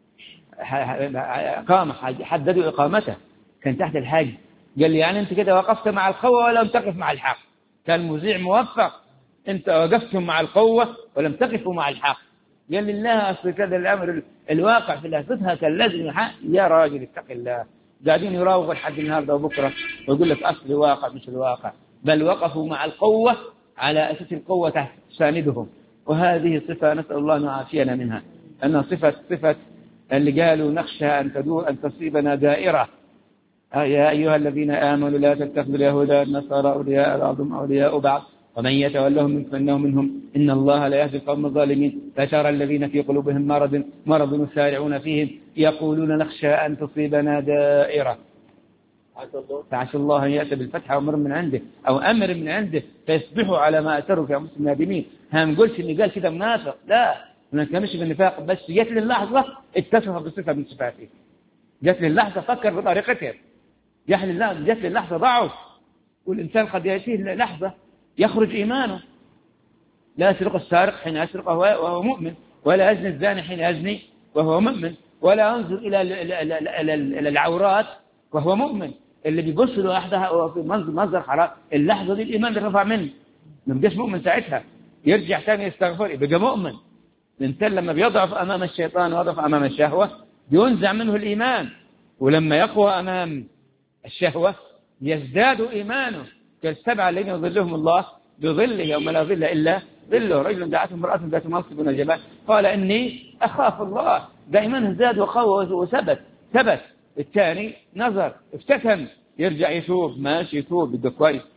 إقامة، حددوا إقامته، كان تحت الحاجز. قال لي يعني أنت كده وقفت مع القوة ولم تقف مع الحق. كان مذيع موفق، أنت وقفتم مع القوة ولم تقفوا مع الحق. قال لي لا أصل كذا الأمر الواقع في لحظتها كان لازم يا راجل اتق الله. قاعدين يراوغوا لحد النهارده وبكره ويقول لك أصل الواقع مش الواقع، بل وقفوا مع القوة على أساس القوة تساندهم. وهذه صفة نسأل الله أن يعافينا منها، أنها صفة اللي قالوا نخشى أن تصيبنا دائرة. يا أيها الذين آمنوا لا تتخذوا اليهود والنصارى أولياء بعضهم أولياء بعض ومن يتولهم منكم فإنه منهم إن الله لا يهدي القوم الظالمين. فترى الذين في قلوبهم مرض يسارعون فيهم يقولون نخشى أن تصيبنا دائرة فعسى الله أن يأتي بالفتح أو أمر من عنده فيصبحوا على ما أسروا في أنفسهم نادمين. هنقولش إن قال كده منافق، لا ما كانش بالنفاق، بس جت للحظة اتصف بصفة من صفاته، جت للحظة فكر بطريقته، جت للحظة ضعف. والإنسان قد يأتيه لحظة يخرج إيمانه. لا يسرق السارق حين يسرق وهو مؤمن، ولا يزني الزاني حين يزني وهو مؤمن، ولا ينظر إلى العورات وهو مؤمن. اللي بيبص له لوحدها في منظر حرام، اللحظة دي الإيمان رفع منه، ما بقاش مؤمن ساعتها، يرجع ثاني يستغفر يبقى مؤمن. الإنسان لما بيضعف أمام الشيطان ويضعف أمام الشهوة بينزع منه الإيمان، ولما يقوى أمام الشهوة يزداد إيمانه. كالسبعة الذين يظلهم الله بظله يوم لا ظل إلا ظله. رجل دعته امرأة ذات منصب من الجبال قال إني أخاف الله، دائما ازداد وقوى وثبت. الثاني نظر افتتن، يرجع يتوب، ماشي يتوب بده كويس.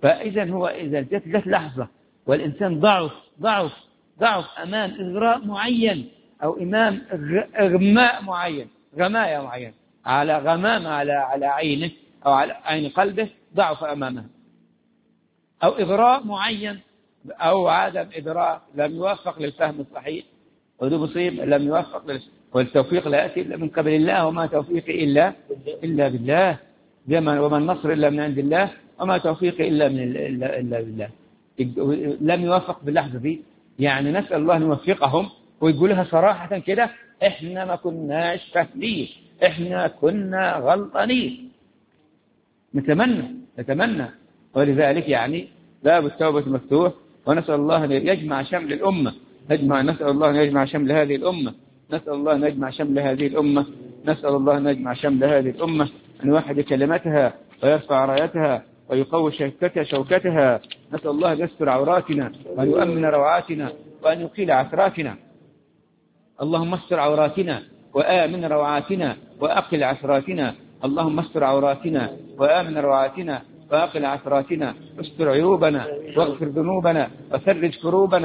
فإذا هو إذا جت لحظة والإنسان ضعف أمام إغراء معين أو إمام إغماء معين، غماية معين، على غمام على عينه أو على عين قلبه، ضعف أمامها، أو إغراء معين أو عدم إدراك، لم يوفق للفهم الصحيح، وذو مصيب لم يوفق والتوفيق لا يأتي إلا من قبل الله، وما توفيقي إلا بالله، وما النصر إلا من عند الله، وما توفيقي إلا بالله. لم يوفق باللحظة دي، يعني نسأل الله أن يوفقهم ويقولها صراحة كده: إحنا ما كناش فاهمين، إحنا كنا غلطانين. نتمنى ولذلك يعني باب التوبة مفتوح، ونسأل الله أن يجمع شمل الأمة، نسأل الله أن يجمع شمل هذه الأمة، نسأل الله أن يجمع شمل هذه الأمة، نسأل الله أن يجمع شمل هذه الأمة، أن يوحد كلمتها ويرفع رايتها ويقوي شوكتها. نسأل الله أن يستر عوراتنا وأن يؤمن روعاتنا وأن يقيل عثراتنا. اللهم استر عوراتنا وآمن روعاتنا وأقل عثراتنا. اللهم استر عوراتنا وآمن روعاتنا وأقل عثراتنا. استر عيوبنا واغفر ذنوبنا وفرج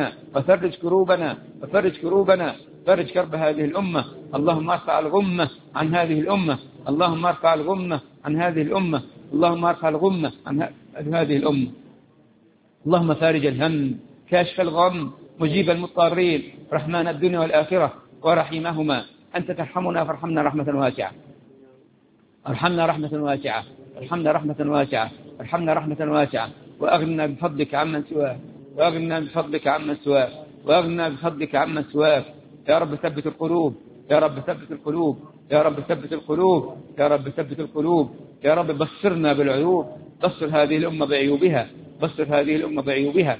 كروبنا فرج كرب هذه الأمة. اللهم ارفع الغمة عن هذه الأمة. اللهم ارفع الغمة عن هذه الأمة. اللهم ارفع الغمة عن هذه الأمة. اللهم فارج الهم، كاشف الغم، مجيب المضطرين، رحمن الدنيا والآخرة ورحيمهما. أنت ترحمنا فارحمنا رحمة واسعة. ارحمنا رحمة واسعة، ارحمنا رحمة واسعة، ارحمنا رحمة واسعة، وأغننا بفضلك عمن سواك، وأغننا بفضلك عمن سواك، وأغننا بفضلك عمن سواك. يا رب ثبت القلوب، يا رب ثبت القلوب، يا رب ثبت القلوب، يا رب ثبت القلوب. يا رب بصرنا بالعيوب، بصر هذه الأمة بعيوبها، بصر هذه الأمة بعيوبها،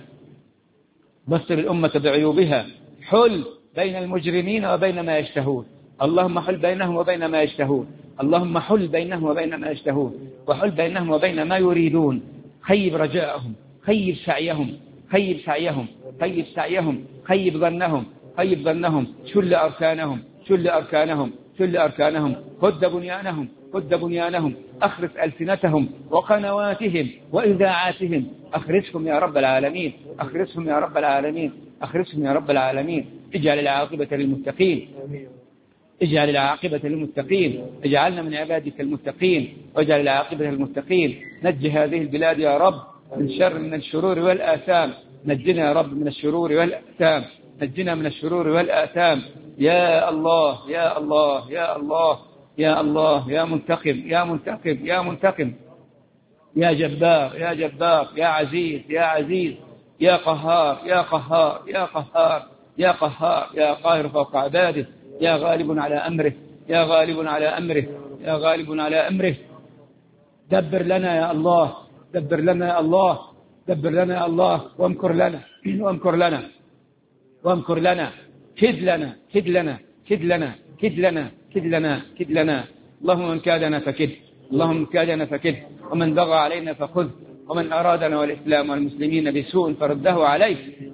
بصر الأمة بعيوبها. حل بين المجرمين وبين ما يشتهون. اللهم حل بينهم وبين ما يشتهون. اللهم حل بينهم وبين ما يشتهون، وحل بينهم وبين ما يريدون. خيب رجاءهم، خيب سعيهم، خيب سعيهم، خيب سعيهم، خيب ظنهم، خيب ظنهم. شل أركانهم، شل أركانهم، شل أركانهم. هد بنيانهم، هد بنيانهم. أخرس ألسنتهم وقنواتهم وإذاعاتهم. أخرسهم يا رب العالمين، أخرسهم يا رب العالمين، أخرسهم يا رب العالمين. اجعل العاقبة للمتقين، اجعل العاقبة للمتقين. اجعلنا من عبادك المتقين، واجعل العاقبة للمتقين. نجي هذه البلاد يا رب من الشرور والآثام. نجنا يا رب من الشرور والآثام، نجنا من الشرور والآثام. يا الله يا الله يا الله يا الله، يا منتقم يا منتقم يا منتقم، يا جبار يا جبار، يا عزيز يا عزيز، يا قهار يا قهار يا قهار يا قهار، يا قاهر فوق عباده، يا غالب على أمره، يا غالب على أمره، يا غالب على أمره. دبر لنا يا الله، دبر لنا يا الله، دبر لنا يا الله، وامكر لنا وامكر لنا وامكر لنا. كد لنا كد لنا كد لنا كد لنا كد لنا كد لنا. اللهم من كادنا فكد، اللهم من كادنا فكد، ومن بغى علينا فخذ، ومن أرادنا والإسلام والمسلمين بسوء فرده عليه،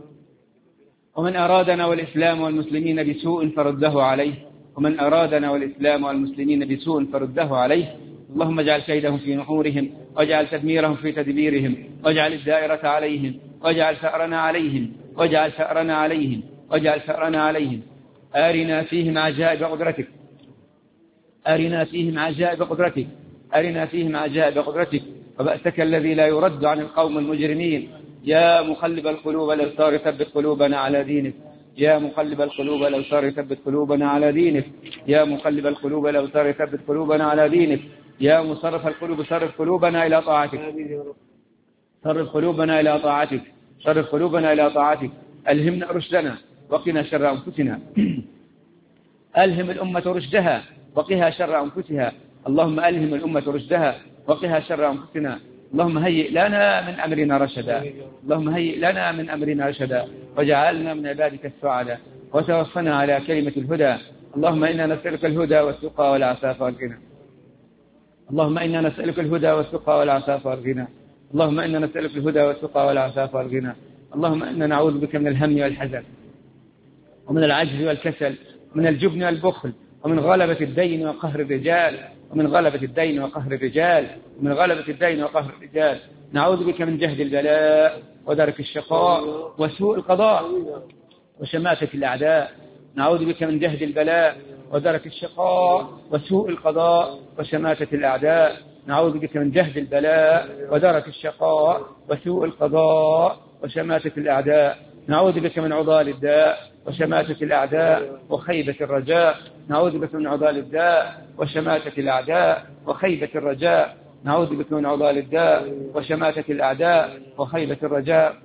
ومن أرادنا والإسلام والمسلمين بسوء فرده عليه، ومن أرادنا والإسلام والمسلمين بسوء فرده عليه. اللهم اجعل كيدهم في نحورهم، واجعل تدميرهم في تدبيرهم، واجعل الدائرة عليهم، واجعل ثأرنا عليهم، واجعل ثأرنا عليهم، واجعل ثأرنا عليهم. أرنا فيهم عجائب قدرتك، أرنا فيهم عجائب قدرتك، أرنا فيهم عجائب قدرتك، وبأسك الذي لا يرد عن القوم المجرمين. يا مقلب القلوب الأبصار ثبت قلوبنا على دينك، يا مقلب القلوب الأبصار ثبت قلوبنا على دينك، يا مقلب القلوب الأبصار ثبت قلوبنا على دينك، يا مصرف القلوب صرف قلوبنا إلى طاعتك، صرف قلوبنا إلى طاعتك، صرف قلوبنا إلى طاعتك. ألهمنا رشدنا وقنا شر أنفسنا، ألهم الأمة رشدها وقها شر أنفسها. اللهم ألهم الأمة رشدها وقها شر أنفسنا. اللهم هيئ لنا من أمرنا رشدا، اللهم هيئ لنا من أمرنا رشدا، وجعلنا من عبادك السعداء، وتوفنا على كلمة الهدى. اللهم إنا نسألك الهدى والتقى والعفاف والغنى، اللهم إنا نسألك الهدى والتقى والعفاف والغنى، اللهم إنا نسألك الهدى والتقى والعفاف والغنى. اللهم إنا نعوذ بك من الهم والحزن، ومن العجز والكسل، من الجبن والبخل، ومن غلبة الدين وقهر الرجال، ومن غلبة الدين وقهر الرجال، ومن غلبة الدين وقهر الرجال. نعوذ بك من جهد البلاء ودرك الشقاء وسوء القضاء وشماتة الأعداء. نعوذ بك من جهد البلاء ودرك الشقاء وسوء القضاء وشماتة الأعداء. نعوذ بك من جهد البلاء ودرك الشقاء وسوء القضاء وشماتة الأعداء. نعوذ بك من عضال الداء وشماتة الأعداء وخيبة الرجاء. نعوذ بك من عضال الداء وشماتة الأعداء وخيبة الرجاء. نعوذ بك من عضال الداء وشماتة الأعداء وخيبة الرجاء.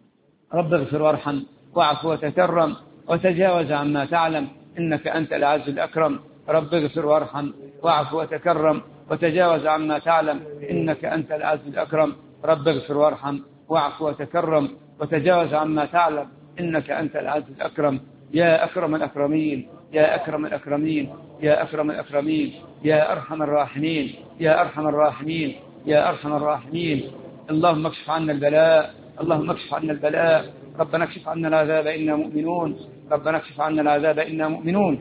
رب اغفر وارحم واعف وتكرم وتجاوز عما تعلم إنك أنت العز الأكرم. رب اغفر وارحم واعف وتكرم وتجاوز عما تعلم إنك أنت العز الأكرم. رب اغفر وارحم واعف وتكرم وتجاوز عما تعلم إنك أنت العز الأكرم. يا أكرم الأكرمين يا أكرم الأكرمين يا أكرم الأكرمين يا أرحم الراحمين يا أرحم الراحمين يا أرحم الراحمين. اللهم اكشف عنا البلاء اللهم اكشف عنا البلاء. ربنا اكشف عنا العذاب إنا مؤمنون. ربنا اكشف عنا العذاب إنا مؤمنون.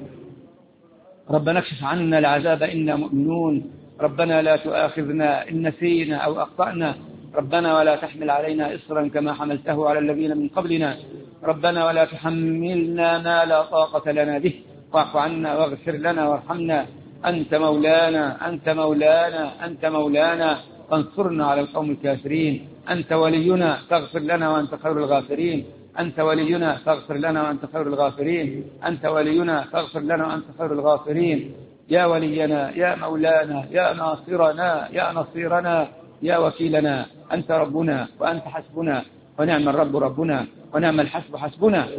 ربنا اكشف عنا العذاب إنا مؤمنون. ربنا لا تؤاخذنا إن نسينا أو أخطأنا. ربنا ولا تحمل علينا إصرا كما حملته على الذين من قبلنا. ربنا ولا تحملنا ما لا طاقة لنا به واعف عنا واغفر لنا وارحمنا. أنت مولانا أنت مولانا أنت مولانا فانصرنا على القوم الكافرين. أنت ولينا فاغفر لنا وأنت خير الغافرين. أنت ولينا فاغفر لنا وأنت خير الغافرين. أنت ولينا فاغفر لنا وأنت خير الغافرين. يا ولينا يا مولانا يا ناصرنا يا نصيرنا يا وكيلنا. أنت ربنا وأنت حسبنا ونعم الرب ربنا ونعم الحسب حسبنا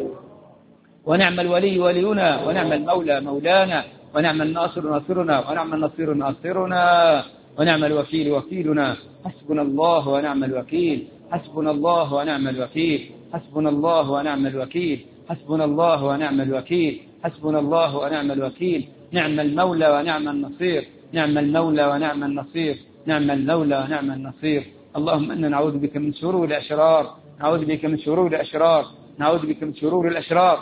ونعم الولي ولينا ونعم المولى مولانا ونعم الناصر ناصرنا ونعم النصير ناصرنا ونعم الوكيل وكيلنا. حسبنا الله ونعم الوكيل حسبنا الله ونعم الوكيل حسبنا الله ونعم الوكيل حسبنا الله ونعم الوكيل حسبنا الله ونعم الوكيل. نعم المولى ونعم النصير نعم المولى ونعم النصير نعم المولى ونعم النصير. اللهم إنا نعوذ بك من شرور الأشرار نعوذ بك من شرور الأشرار نعوذ بك من شرور الأشرار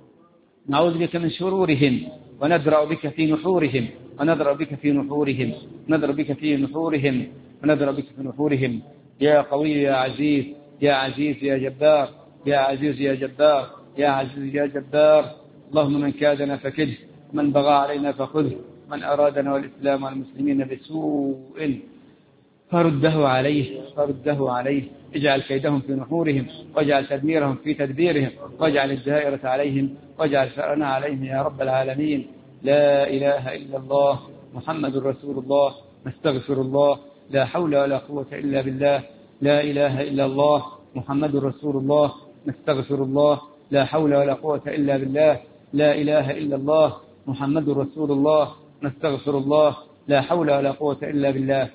نعوذ بك من شرورهم وندرأ بك في نحورهم ونذرأ بك في نحورهم ونذرأ بك في نحورهم ونذرأ بك في نحورهم. يا قوي يا عزيز يا عزيز يا جبار يا عزيز يا جبار يا عزيز يا جبار. اللهم من كادنا فكده من بغى علينا فخذه من أرادنا والإسلام والمسلمين بسوء فرده عليه. اجعل كيدهم في نحورهم واجعل تدميرهم في تدبيرهم واجعل الدائرة عليهم واجعل ثأرنا عليهم يا رب العالمين. لا إله إلا الله محمد رسول الله نستغفر الله. لا حول ولا قوة إلا بالله. لا إله إلا الله محمد رسول الله نستغفر الله. لا حول ولا قوة إلا بالله. لا إله إلا الله محمد رسول الله نستغفر الله. لا حول ولا قوة إلا بالله.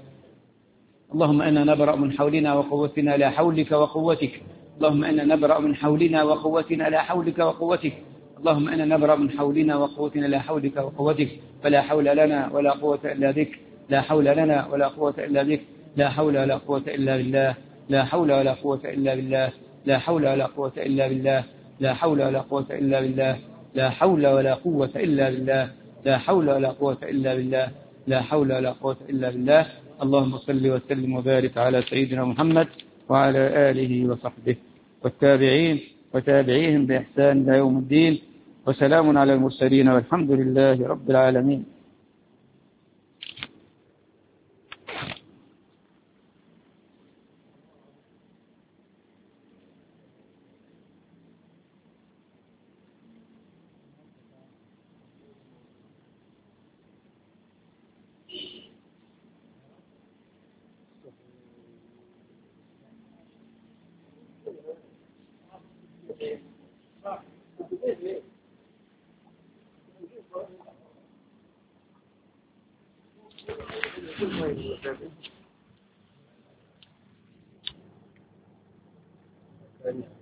اللهم إنا نبرأ من حولنا وقوتنا لا حولك وقوتك. اللهم إنا نبرأ من حولنا وقوتنا لا حولك وقوتك. اللهم إنا نبرأ من حولنا وقوتنا لا حولك وقوتك. فلا حول لنا ولا قوة إلا بك. لا حول لنا ولا قوة إلا بك. لا حول ولا قوة إلا بالله. لا حول ولا قوة إلا بالله. لا حول ولا قوة إلا بالله. لا حول ولا قوة إلا بالله. لا حول ولا قوة إلا بالله. لا حول ولا قوة إلا بالله. لا حول ولا قوة إلا بالله. اللهم صل وسلم وبارك على سيدنا محمد وعلى آله وصحبه والتابعين وتابعيهم بإحسان إلى يوم الدين. وسلام على المرسلين والحمد لله رب العالمين. Thank you.